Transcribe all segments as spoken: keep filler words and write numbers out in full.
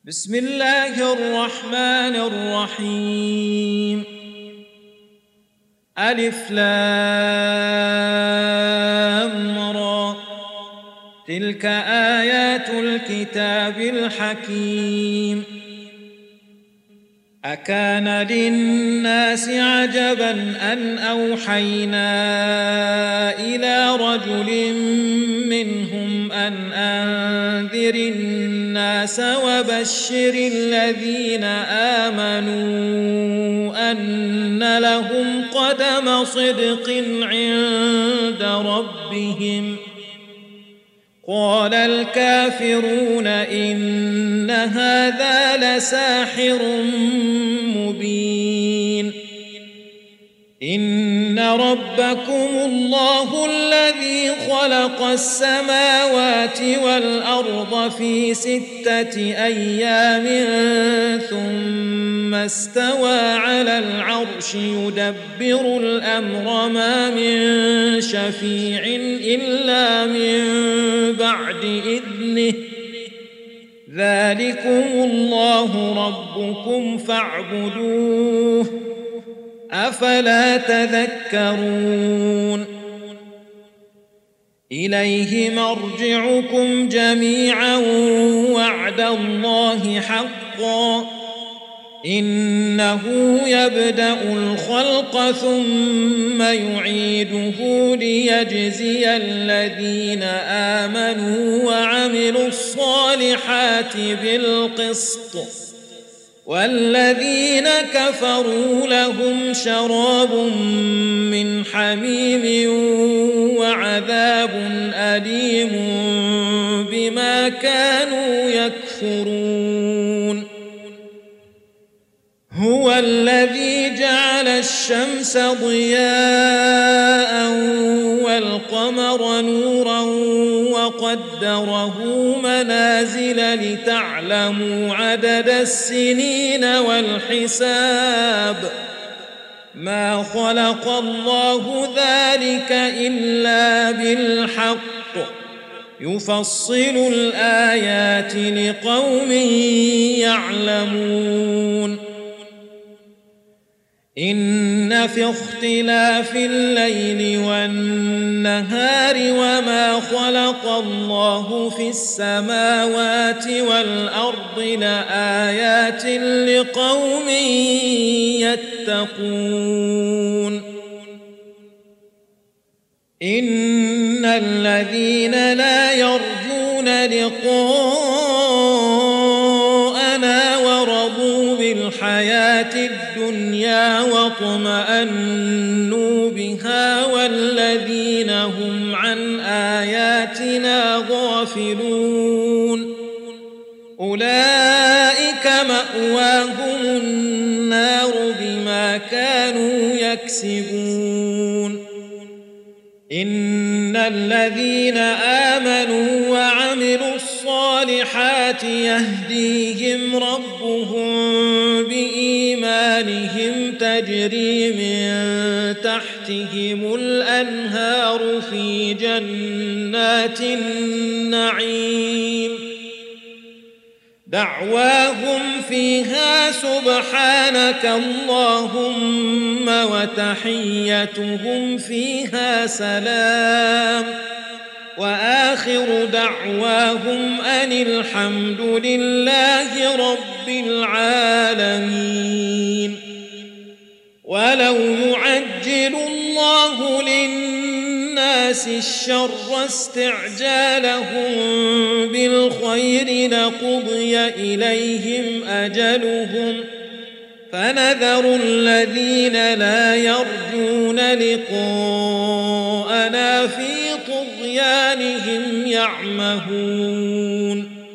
بسم الله الرحمن الرحيم. ألف لام را، تلك آيات الكتاب الحكيم. أكان للناس عجبا أن أوحينا إلى رجل منهم أن أنذر الناس وبشر الذين آمنوا أن لهم قدم صدق عند ربهم. قال الكافرون إن هذا لساحر مبين. إن ربكم الله الذي خلق السماوات والأرض في ستة أيام ثم استوى على العرش يدبر الأمر ما من شفيع إلا من بعد إذنه. ذلكم الله ربكم فاعبدوه أفلا تذكرون. إليه مرجعكم جميعا وعد الله حقا. إنه يبدأ الخلق ثم يعيده ليجزي الذين آمنوا وعملوا الصالحات بالقسط، والذين كفروا لهم شراب من حميم وعذاب أليم بما كانوا يكفرون. هو الذي جعل الشمس ضياء والقمر نورا وقدره منازل لتعلموا عدد السنين والحساب. ما خلق الله ذلك إلا بالحق، يفصل الآيات لقوم يعلمون. إن في اختلاف الليل والنهار وما خلق الله في السماوات والأرض لآيات لقوم يتقون. إن الذين لا يرجون لقاءنا ورضوا بالحياة الدنيا واطمأنوا بها والذين هم عن آياتنا غافلون أولئك مأواهم النار بما كانوا يكسبون. إن الذين آمنوا وعملوا الصالحات يهديهم ربهم بإيمانهم تجري من تحتهم الأنهار في جنات النعيم. دعواهم فيها سبحانك اللهم وتحيتهم فيها سلام، وآخر دعواهم أن الحمد لله رب العالمين. ولو يعجل الله للناس الشر استعجالهم بالخير لقضي إليهم أجلهم، فنذر الذين لا يرجون لقاءنا في طغيانهم يعمهون.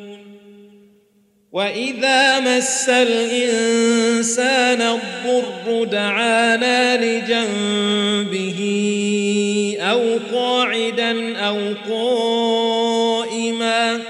وإذا مس الإنسان الضر دعانا لجنبه أو قاعدا أو قائما،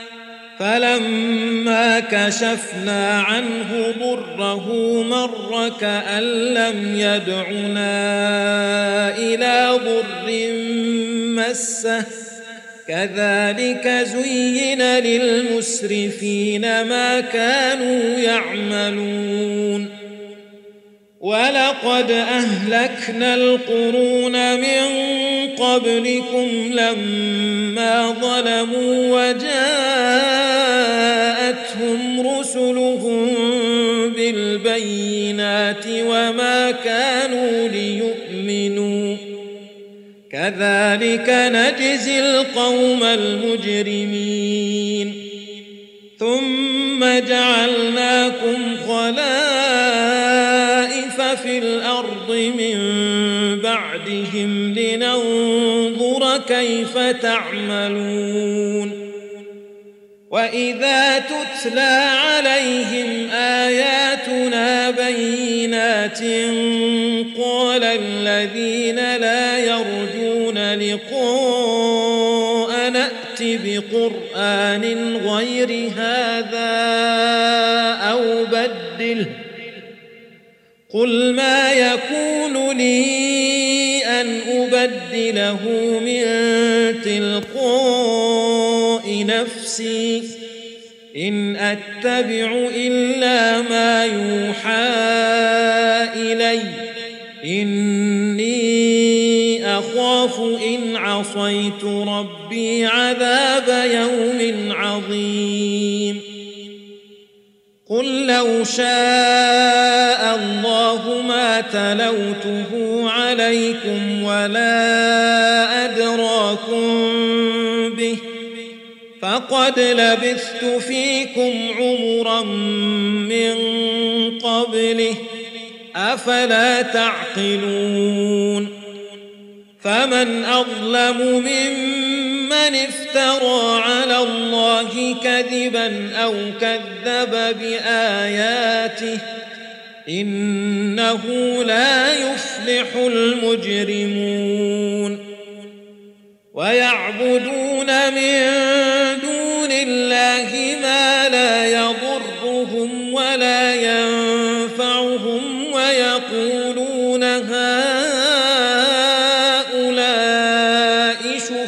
فلما كشفنا عنه ضره مر كأن لم يدعنا إلى ضر مسه كذلك زين للمسرفين ما كانوا يعملون ولقد أهلكنا القرون من قبلكم لما ظلموا وجاءتهم رسلهم بالبينات وما كانوا ليؤمنوا كذلك نجزي القوم المجرمين ثم جعلناكم خلائف في الأرض من بعدهم لننظر كيف تعملون وإذا تتلى عليهم آياتنا بينات قال الذين لا يرجون لقاء نأت بقرآن غير هذا أو بدله قل ما يكون لي أن أبدله من تلقاء نفسي إن أتبع إلا ما يوحى إلي إني أخاف إن عصيت ربي عذاب يوم عظيم قل لو شاء الله ما تلوته عليكم ولا أدراكم به فقد لبثت فيكم عمرا من قبله أفلا تعقلون فمن أظلم ممن افترى على الله كذبا أو كذب بآياته إنه لا يفلح المجرمون ويعبدون من دون الله ما لا يضرهم ولا ينفعهم ويقولون هؤلاء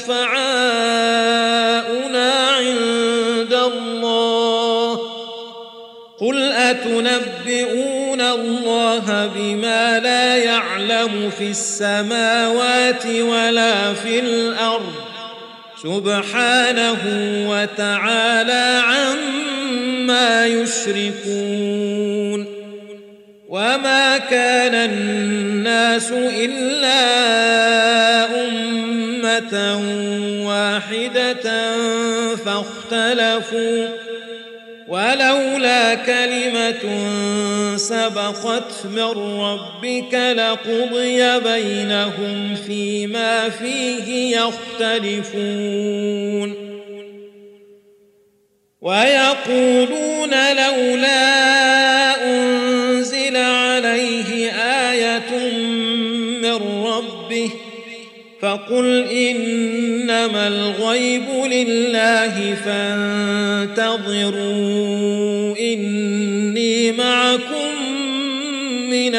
شفعاؤنا عند الله قل أتنبئون الله بما لا يعلم في السماوات ولا في الأرض سبحانه وتعالى عما يشركون وما كان الناس إلا أمة واحدة فاختلفوا ولولا كلمة سبقت من ربك لقضي بينهم فيما فيه يختلفون ويقولون لولا أنزل عليه آية من ربه فقل إنما الغيب لله فانتظروا إني معكم من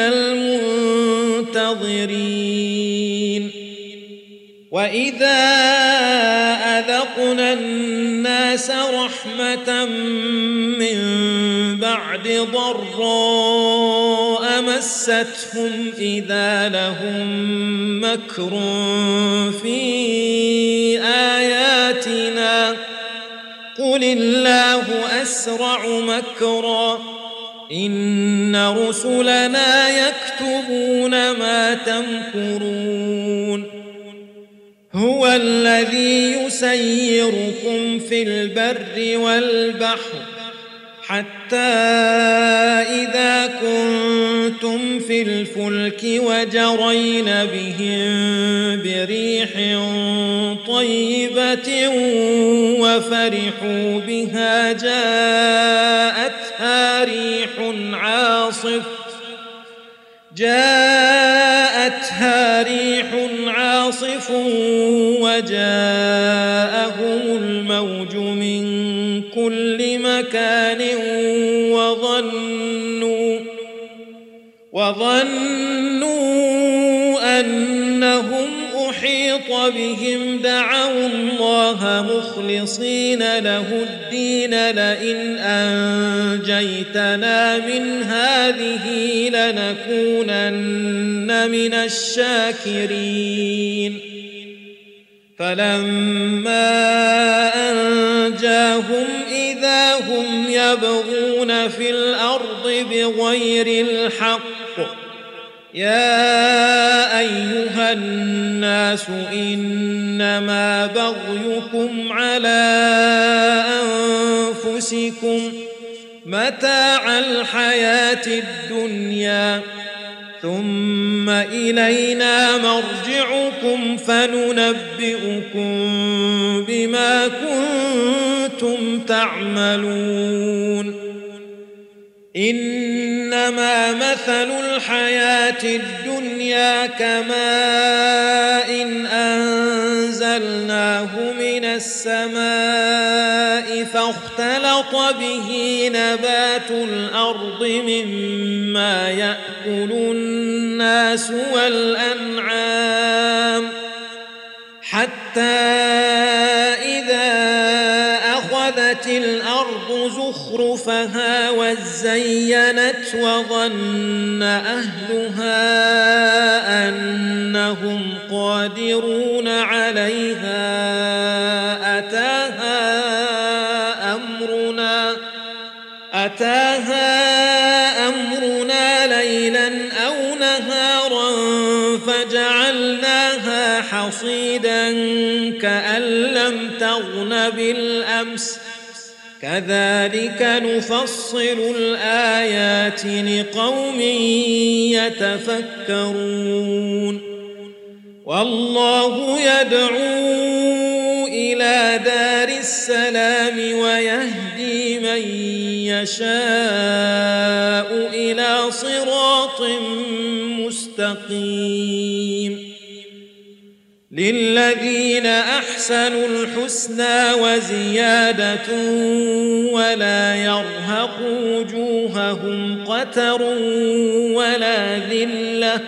المنتظرين وإذا أذقنا الناس رحمة من بعد ضراء مستهم إذا لهم مكر في آياتنا قل الله أسرع مكرا إن رسلنا يكتبون ما تمكرون هو الذي يسيركم في البر والبحر حتى إذا كنتم في الفلك وجرين بهم بريح طيبة وفرحوا بها جاءتها ريح عاصف جاءتها ريح عاصف وجاءهم الموج من كل مكان وظنوا وظنوا أنهم أحيط أحيط بهم دعوا الله مخلصين له الدين لئن أنجيتنا من هذه لنكونن من الشاكرين فلما أنجاهم إذا هم يبغون في الأرض بغير الحق يا أيها الناس إنما بغيكم على أنفسكم متاع الحياة الدنيا ثم إلينا مرجعكم فننبئكم بما كنتم تعملون إنما مثل الحياة الدنيا كماء إن أنزلناه من السماء فاختلط به نبات الأرض مما يأكل الناس والأنعام حتى إذا أخذت الأرض زخرفها وزينت وظن أهلها أنهم قادرون عليها أتاها أمرنا أتاها أمرنا ليلا أو نهارا فجعلناها حصيدا كأن لم تغن بالأمس كذلك نفصل الآيات لقوم يتفكرون والله يدعو إلى دار السلام ويهدي من يشاء إلى صراط مستقيم للذين أحسنوا الحسنى وزيادة ولا يرهق وجوههم قتر ولا ذلة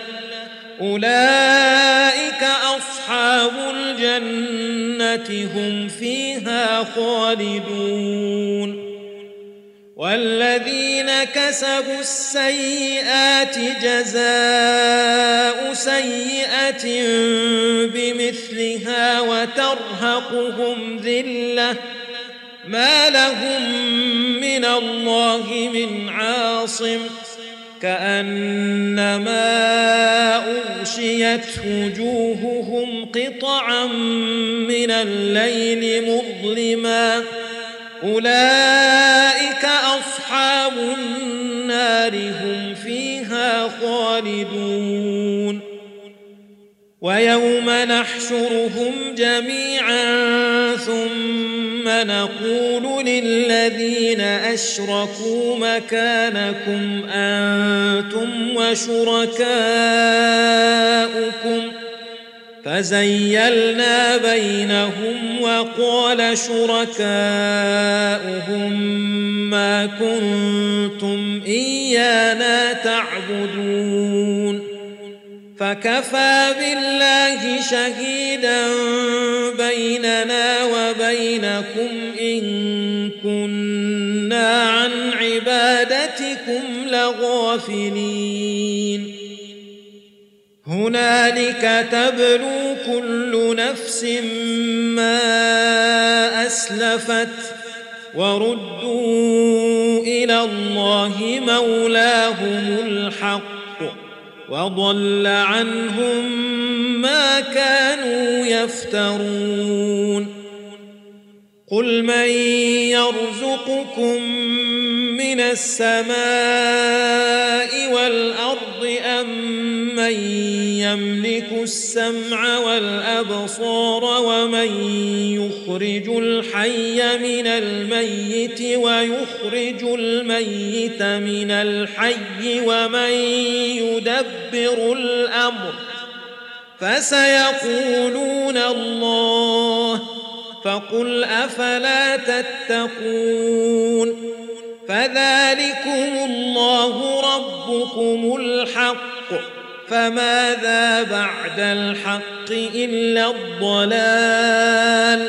أولئك أصحاب الجنة هم فيها خالدون والذين كسبوا السيئات جزاء سيئة بمثلها وترهقهم ذلة ما لهم من الله من عاصم كأنما أغشيت وجوههم قطعا من الليل مظلما أولئك أصحاب النار هم فيها خالدون ويوم نحشرهم جميعا ثم نقول للذين أشركوا مكانكم أنتم وشركاؤكم فزيلنا بينهم وقال شركاؤهم ما كنتم إيانا تعبدون فكفى بالله شهيدا بيننا وبينكم إن كنا عن عبادتكم لغافلين هنالك تبلو كل نفس ما أسلفت وردوا إلى الله مولاهم الحق وضل عنهم ما كانوا يفترون قل من يرزقكم من السماء والأرض أم من يملك السمع والأبصار ومن يخرج الحي من الميت ويخرج الميت من الحي ومن يدبر الأمر فسيقولون الله فقل أفلا تتقون فذلكم الله ربكم الحق فماذا بعد الحق إلا الضلال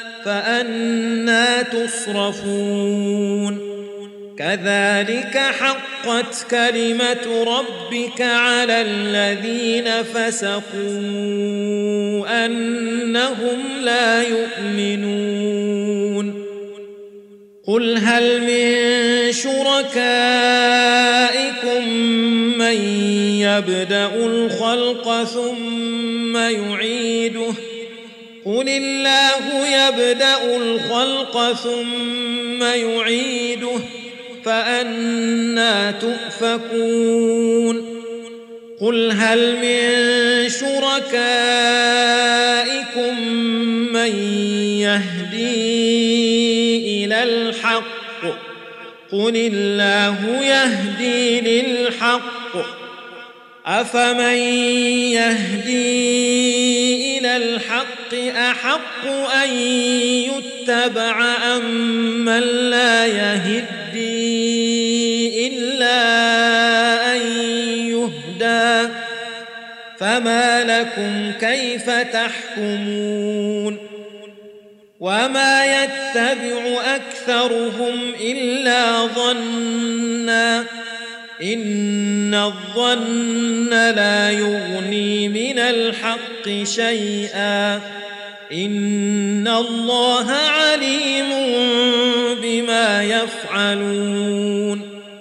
فأنى تصرفون كذلك حقت كلمة ربك على الذين فسقوا أنهم لا يؤمنون قل هل من شركائكم من يبدأ الخلق ثم يعيده قل الله يبدأ الخلق ثم يعيده فأنى تؤفكون قل هل من شركائكم من يهدي إلى الحق قل الله يهدي للحق أفمن يهدي إلى الحق أحق أن يتبع أم من لا يهدي إلا أن يهدى فما لكم كيف تحكمون وما يتبع أكثرهم إلا ظنًّا إن الظن لا يغني من الحق شيئا إن الله عليم بما يفعلون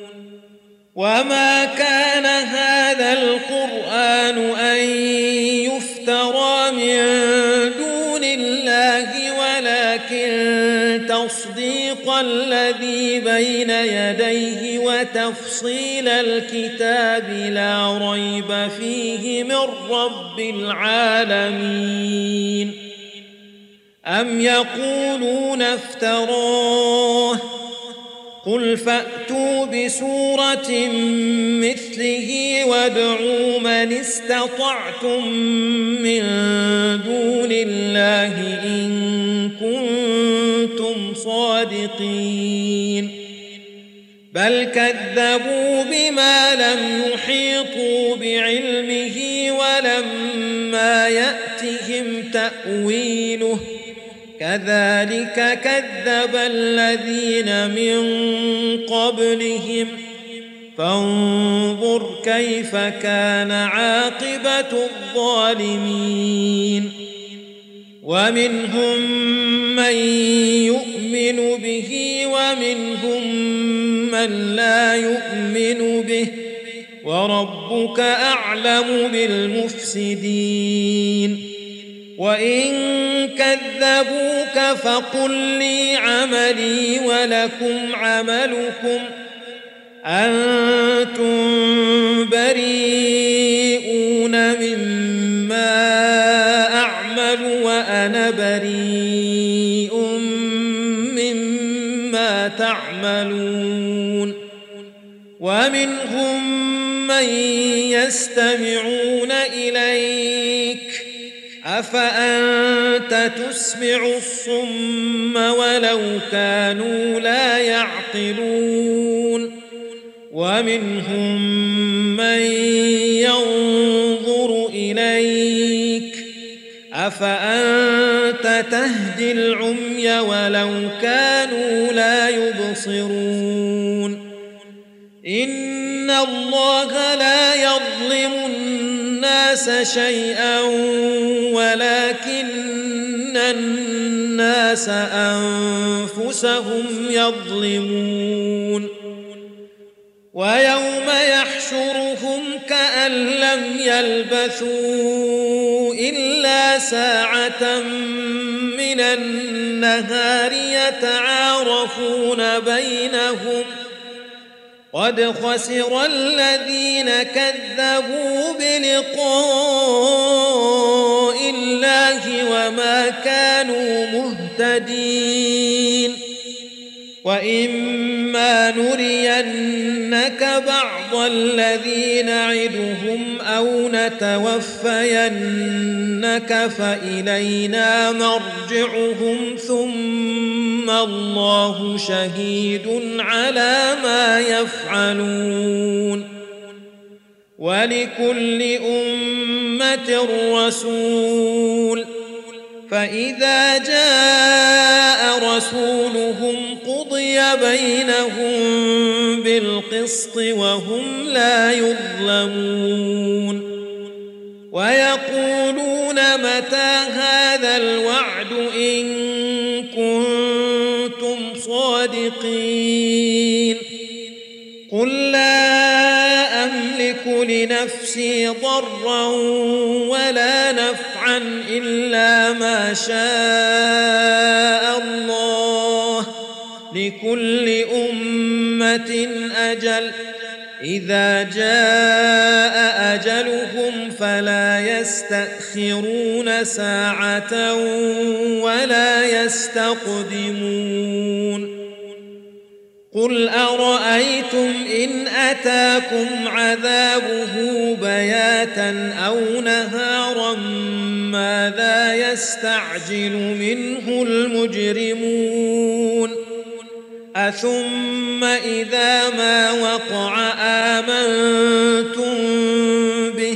وما كان هذا القرآن أن يفترى من دون الله ولكن تصديق الذي بين يديه وتفصيل الكتاب لا ريب فيه من رب العالمين أم يقولون افتراه قل فأتوا بسورة مثله وادعوا من استطعتم من دون الله إن كنتم صادقين بل كذبوا بما لم يحيطوا بعلمه ولما يأتهم تأويله كذلك كذب الذين من قبلهم فانظر كيف كان عاقبة الظالمين ومنهم من يؤمن به ومنهم من لا يؤمن به وربك أعلم بالمفسدين وإن كذبوك فقل لي عملي ولكم عملكم أنتم بريئون مما أعمل وأنا بريء مما تعملون ومنهم من يستمعون إليك أفأنت تسمع الصم ولو كانوا لا يعقلون ومنهم من ينظر إليك أفأنت تهدي العمي ولو كانوا لا يبصرون إن الله لا يظلم الناس شيئا ولكن الناس أنفسهم يظلمون ويوم يحشرهم كأن لم يلبثوا إلا ساعة من النهار يتعارفون بينهم قد خسر الذين كذبوا بلقاء الله وما كانوا مهتدين وإما نرينك بعض الذي نعدهم أو نتوفينك فإلينا مرجعهم ثم الله شهيد على ما يفعلون ولكل أمة رسول فإذا جاء رسولهم قضي بينهم بالقسط وهم لا يظلمون ويقولون متى هذا الوعد إن كنتم صادقين قل لا أملك لنفسي ضرا ولا نفعا إلا ما شاء الله لكل أمة أجل إذا جاء أجلهم فلا يستأخرون ساعة ولا يستقدمون قل أرأيتم إن أتاكم عذابه بياتا أو نهارا ماذا يستعجل منه المجرمون أثم إذا ما وقع آمنتم به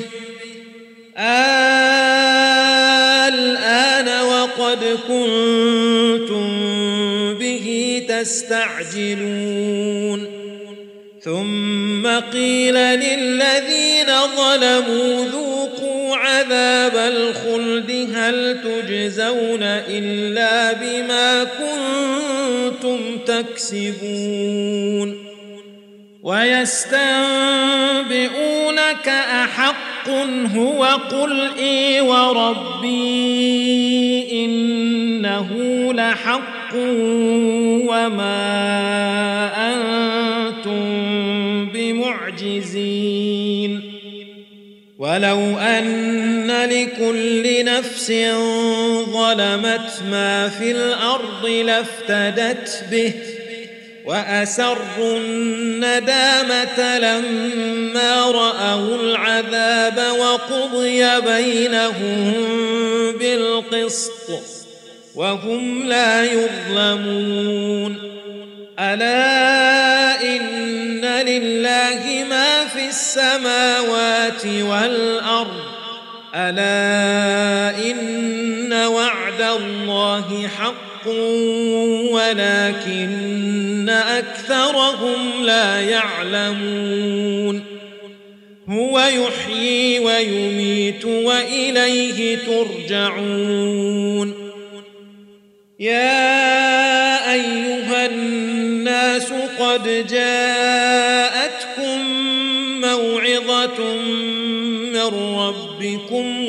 الآن وقد كنتم به تستعجلون ثم قيل للذين ظلموا ذوقوا عذاب الخلد هل تجزون إلا بما كنتم تكسبون ويستنبئونك أحق هو قل إي وربي إنه لحق وما أنتم بمعجزين ولو أن لكل نفس ظلمت ما في الأرض لافتدت به وأسروا الندامة لما رأوا العذاب وقضي بينهم بالقسط وهم لا يظلمون ألا إن لله ما في السماوات والأرض ألا إن وعد الله حق ولكن أكثرهم لا يعلمون هو يحيي ويميت وإليه ترجعون يا أيها الناس قد جاءتكم موعظة من ربكم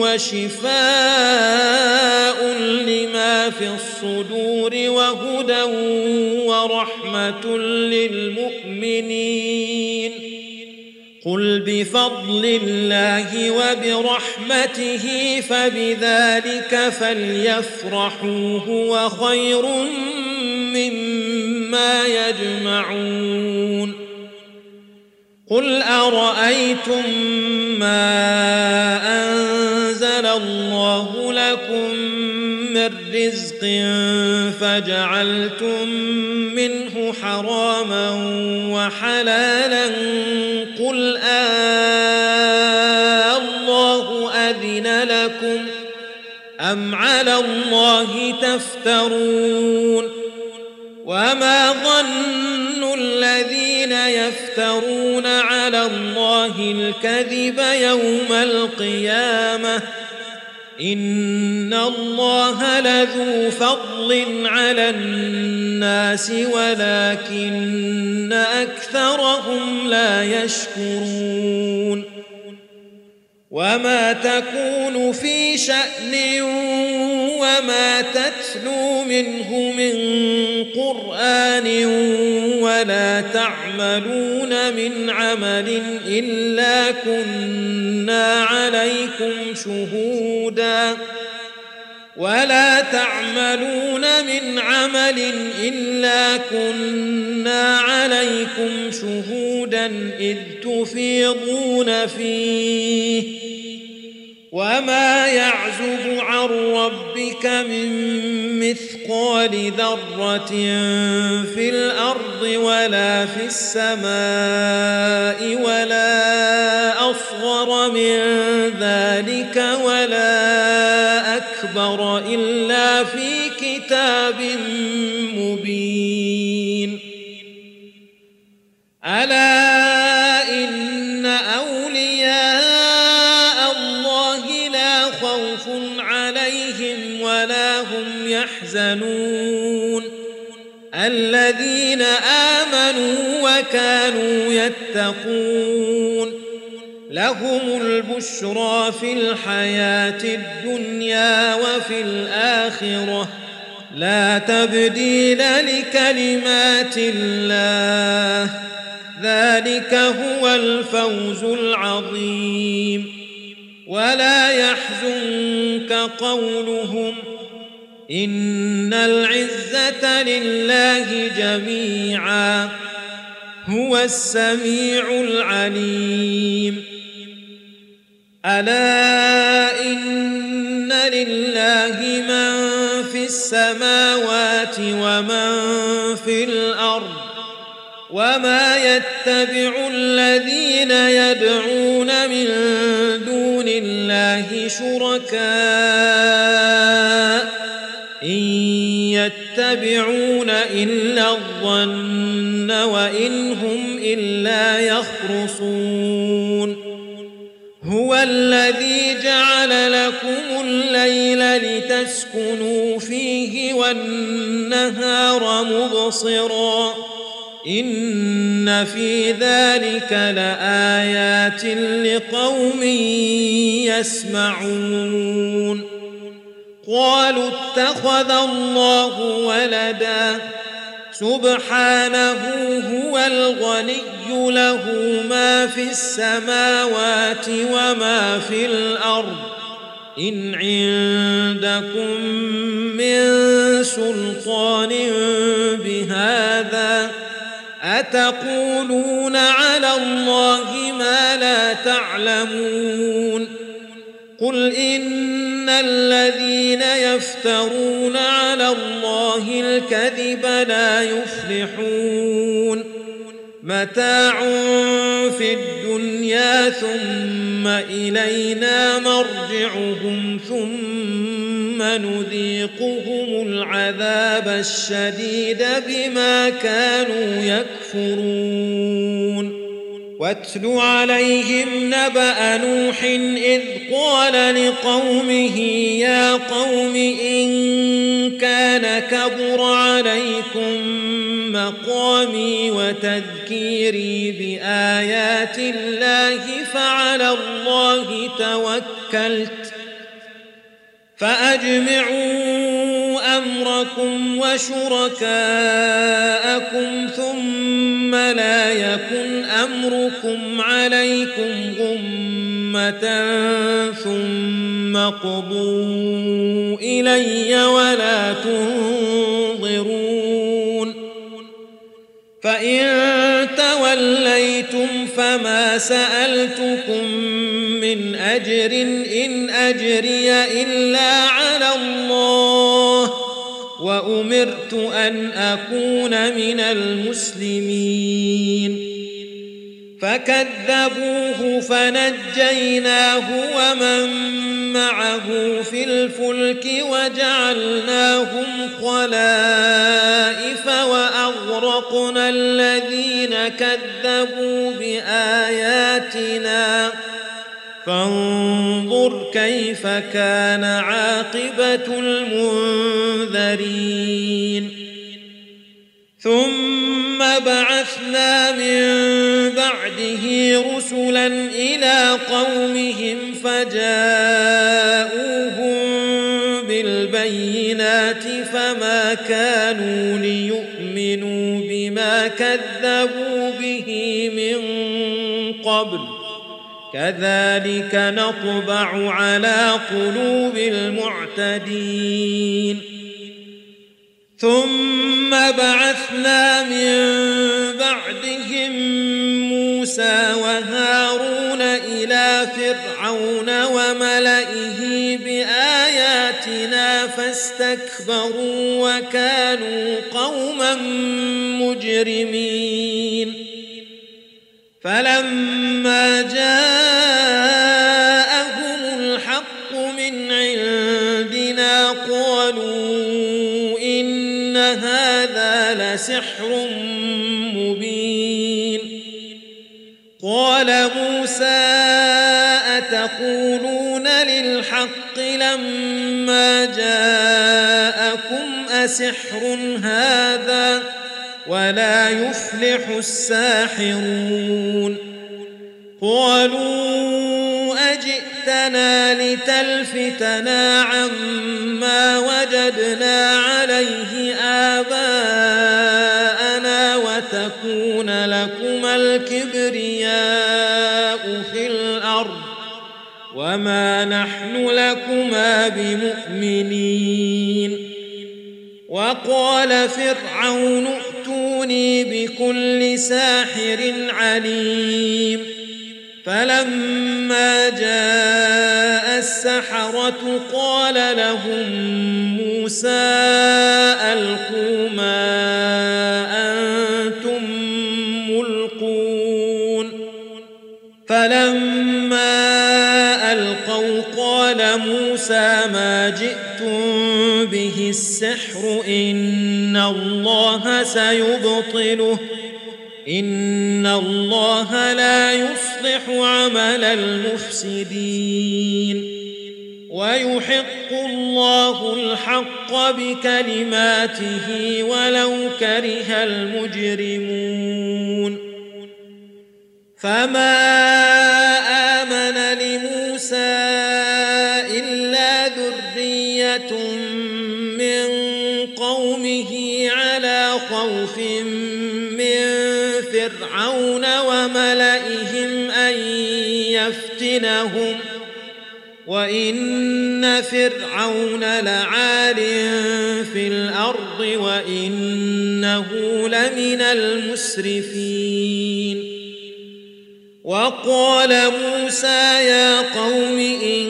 وشفاء لما في الصدور وهدى ورحمة للمؤمنين قل بفضل الله وبرحمته فبذلك فليفرحوا هو خير مما يجمعون قل أرأيتم ما أنزل الله لكم من رزق فجعلتم منه حراما وحلالا قل آه الله أذن لكم أم على الله تفترون وما ظن الذين يفترون على الله الكذب يوم القيامة إن الله لذو فضل على الناس ولكن أكثرهم لا يشكرون وما تكون في شأن وما تتلو منه من قرآن ولا تعملون من عمل إلا كنا عليكم شهودا ولا تعملون من عمل إلا كنا عليكم شهودا إذ تفيضون فيه وما يعزب عن ربك من مثقال ذرة في الأرض ولا في السماء ولا أصغر من ذلك ولا أكبر إلا في كتاب مبين. ألا إن أولياء الله لا خوف عليهم ولا هم يحزنون الذين آمنوا وكانوا يتقون لهم البشرى في الحياة الدنيا وفي الآخرة لا تبديل لكلمات الله ذلك هو الفوز العظيم. ولا يحزنك قولهم إن العزة لله جميعا هو السميع العليم. ألا إن لله من في السماوات ومن في الأرض وما يتبع الذين يدعون من دون الله شركاء إن يتبعون إلا الظن وإن هم إلا يخرصون. هو الذي جعل لكم الليل لتسكنوا فيه والنهار مبصرا إن في ذلك لآيات لقوم يسمعون. قالوا اتخذ الله ولدا سبحانه هو الغني له ما في السماوات وما في الأرض إن عندكم من سلطان بهذا أتقولون على الله ما لا تعلمون. قل إن الذين يفترون على الله الكذب لا يفلحون متاع في الدنيا ثم إلينا مرجعهم ثم نذيقهم العذاب الشديد بما كانوا يكفرون. واتل عليهم نبأ نوح إذ قال لقومه يا قوم إن كان كبر عليكم مقامي وتذكيري بآيات الله فعلى الله توكلت فأجمعوا أمركم وشركاءكم ثم لا يكن أمركم عليكم غمة ثم قضوا إلي ولا تنظرون. فإن توليتم فما سألتكم من أجر إن أجري إلا على الله وأمرت أن أكون من المسلمين. فكذبوه فنجيناه ومن معه في الفلك وجعلناهم خلائف وأغرقنا الذين كذبوا بآياتنا فانظر كيف كان عاقبة المنذرين. ثم بعثنا من بعده رسلا إلى قومهم فجاءوهم بالبينات فما كانوا ليؤمنوا بما كذبوا به من قبل كذلك نطبع على قلوب المعتدين. ثم بعثنا من بعدهم موسى وهارون إلى فرعون وملئه بآياتنا فاستكبروا وكانوا قوما مجرمين فلما جاءهم الحق من عندنا قالوا إن هذا لسحر مبين قال موسى أتقولون للحق لما جاءكم أسحر هذا ولا يفلح الساحرون قالوا أجئتنا لتلفتنا عما وجدنا عليه آباءنا وتكون لكما الكبرياء في الأرض وما نحن لكما بمؤمنين وقال فرعون ائتوني بكل ساحر عليم فلما جاء السحرة قال لهم موسى ألقوا ما أنتم ملقون فلما ألقوا قال موسى ما جئتم به السحر إن الله سيبطله إن الله لا يصلح عمل المفسدين ويحق الله الحق بكلماته ولو كره المجرمون فما آمن لموسى إلا ذرية من قومه على خوف من فرعون وملئهم أن يفتنهم وإن فرعون لعال في الأرض وإنه لمن المسرفين وقال موسى يا قوم إن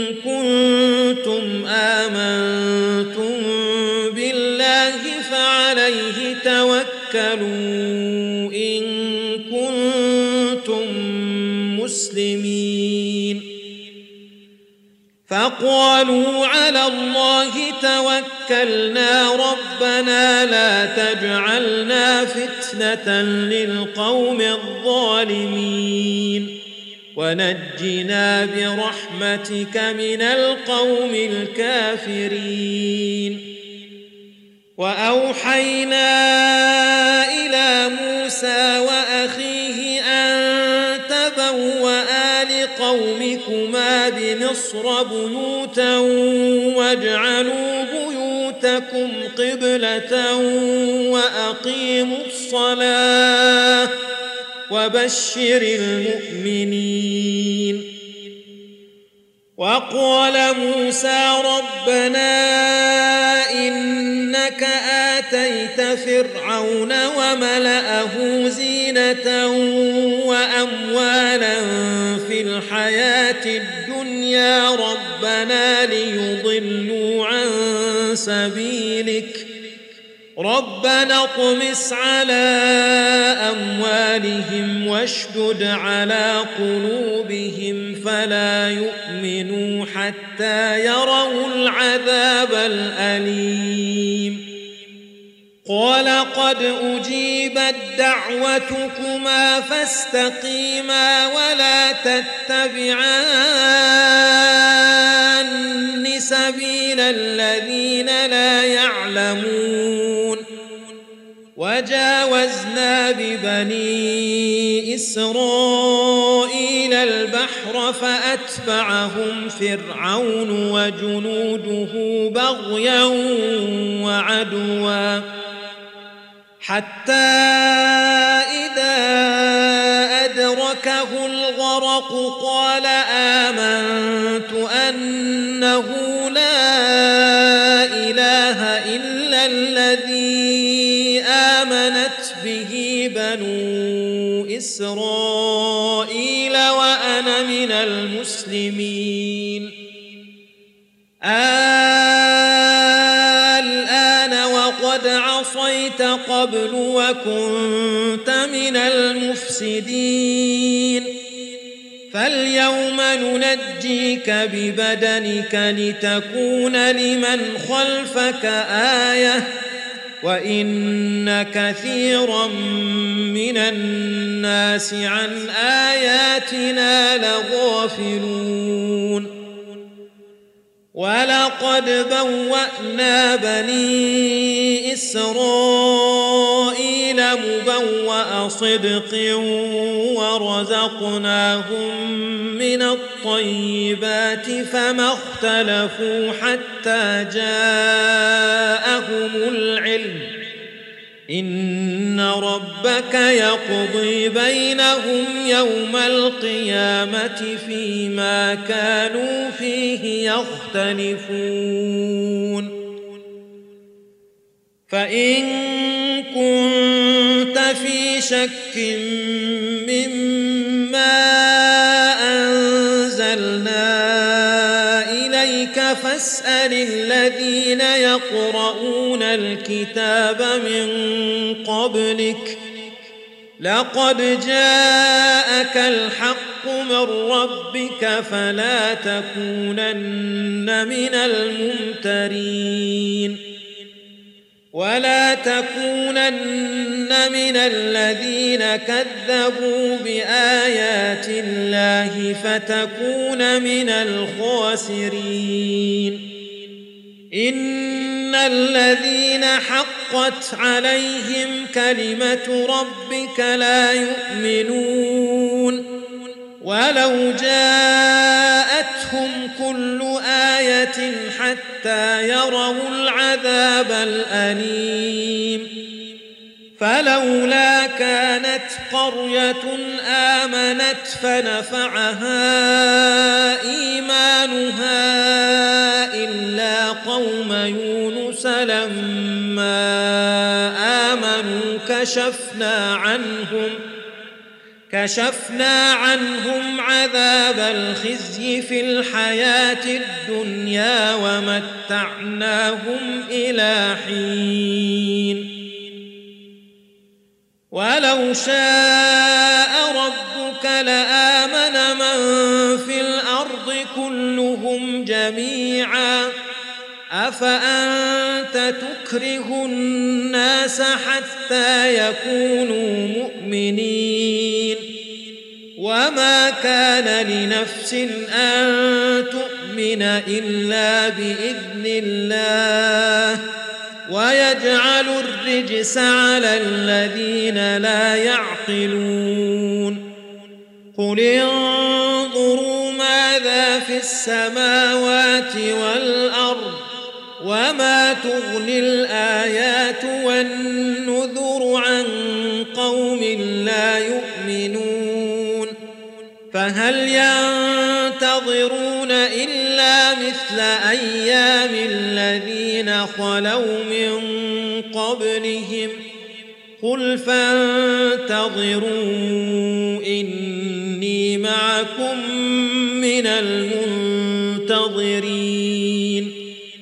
كنتم آمنتم بالله فعليه توكلوا إن كنتم مسلمين فقالوا على الله توكلنا ربنا لا تجعلنا فتنة للقوم الظالمين ونجنا برحمتك من القوم الكافرين وأوحينا إلى موسى وأخيه أن تبوأ لقومكما بمصر بيوتا واجعلوا بيوتكم قبلة وأقيموا الصلاة وبشر المؤمنين وقال موسى ربنا إنك آتيت فرعون وملأه زينة وأموالا في الحياة الدنيا ربنا ليضلوا عن سبيلك ربنا اطمس على أموالهم واشدد على قلوبهم فلا يؤمنوا حتى يروا العذاب الأليم قال قد أجيبت دعوتكما فاستقيما ولا تتبعان سبيل الذين لا يعلمون وجاوزنا ببني إسرائيل البحر فأتبعهم فرعون وجنوده بغيا وعدوا حتى إذا أدركه الغرق قال آمنت أنه لا إله إلا الذي آمنت به بنو إسرائيل وأنا كان من المسلمين. الآن وقد عصيت قبل وكنت من المفسدين، فاليوم ننجيك ببدنك لتكون لمن خلفك آية وإن كثيرا من الناس عن آياتنا لغافلون. ولقد بوأنا بني إسرائيل مبوأ صدق ورزقناهم من الطيبات فما اختلفوا حتى جاءهم العلم، إن ربك يقضي بينهم يوم القيامة فيما كانوا فيه يختلفون. فإن كنت في شك مما أنزلنا إليك فاسأل الذين يقرؤون الكتاب من قبلك، لقد جاءك الحق من ربك فلا تكونن من الممترين، ولا تكونن من الذين كذبوا بآيات الله فتكون من الخاسرين. إن الذين حقت عليهم كلمة ربك لا يؤمنون ولو جاءتهم كل آية حتى يروا العذاب الأليم. فلولا كانت قرية آمنت فنفعها إيمانها إلا قوم يونس لما آمنوا كشفنا عنهم كشفنا عنهم عذاب الخزي في الحياة الدنيا ومتعناهم إلى حين. ولو شاء ربك لآمن من في الأرض كلهم جميعا أفأنت تكره الناس حتى يكونوا مؤمنين. وما كان لنفس أن تؤمن إلا بإذن الله ويجعل الرجس على الذين لا يعقلون. قل انظروا ماذا في السماوات والأرض وما تغني الآيات والنذر عن قوم لا يؤمنون. فهل ينتظرون إلا مثل أيام الذين خلوا من قبلهم قل فانتظروا إني معكم من المنتظرين.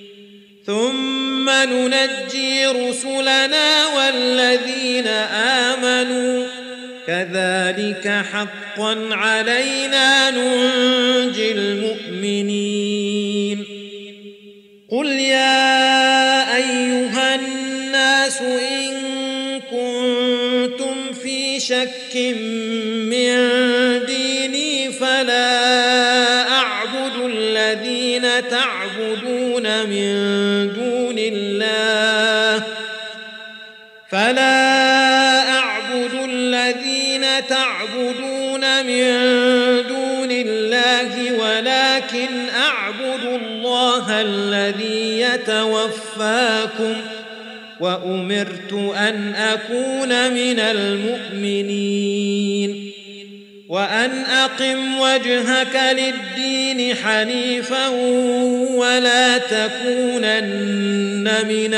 ثم ننجي رسلنا والذين آمنوا كذلك حقا علينا ننجي المؤمنين. قل يا أيها الناس إن كنتم في شك من ديني فلا أعبد الذين تعبدون من دون الله فلا أعبد الذين تعبدون من دون الله ولكن أعبد الله الذي يتوفاكم وأمرت أن أكون من المؤمنين وأن أقم وجهك للدين حنيفا ولا تكونن من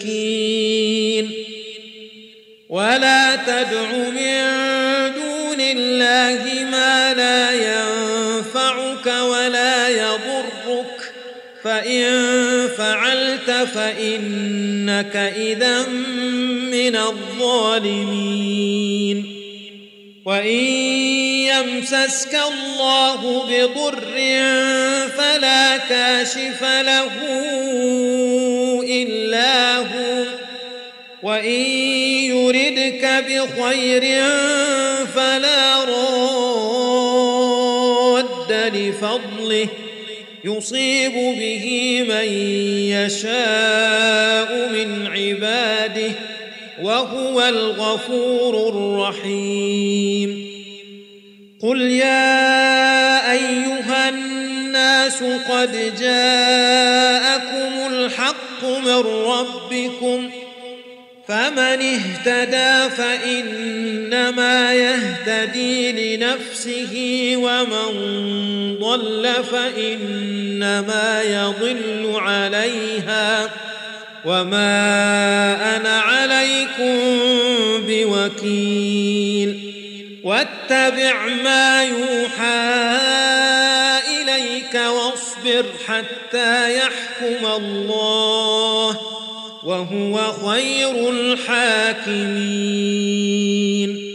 المشركين ولا تدع من دون بالله ما لا ينفعك ولا يضرك فإن فعلت فإنك إذا من الظالمين وإن يمسسك الله بضر فلا كاشف له إلا هو وإن يردك بخير فلا راد لفضله يصيب به من يشاء من عباده وهو الغفور الرحيم قل يا أيها الناس قد جاءكم الحق من ربكم فمن اهتدى فإنما يهتدي لنفسه ومن ضل فإنما يضل عليها وما أنا عليكم بوكيل واتبع ما يوحى إليك واصبر حتى يحكم الله وهو خير الحاكمين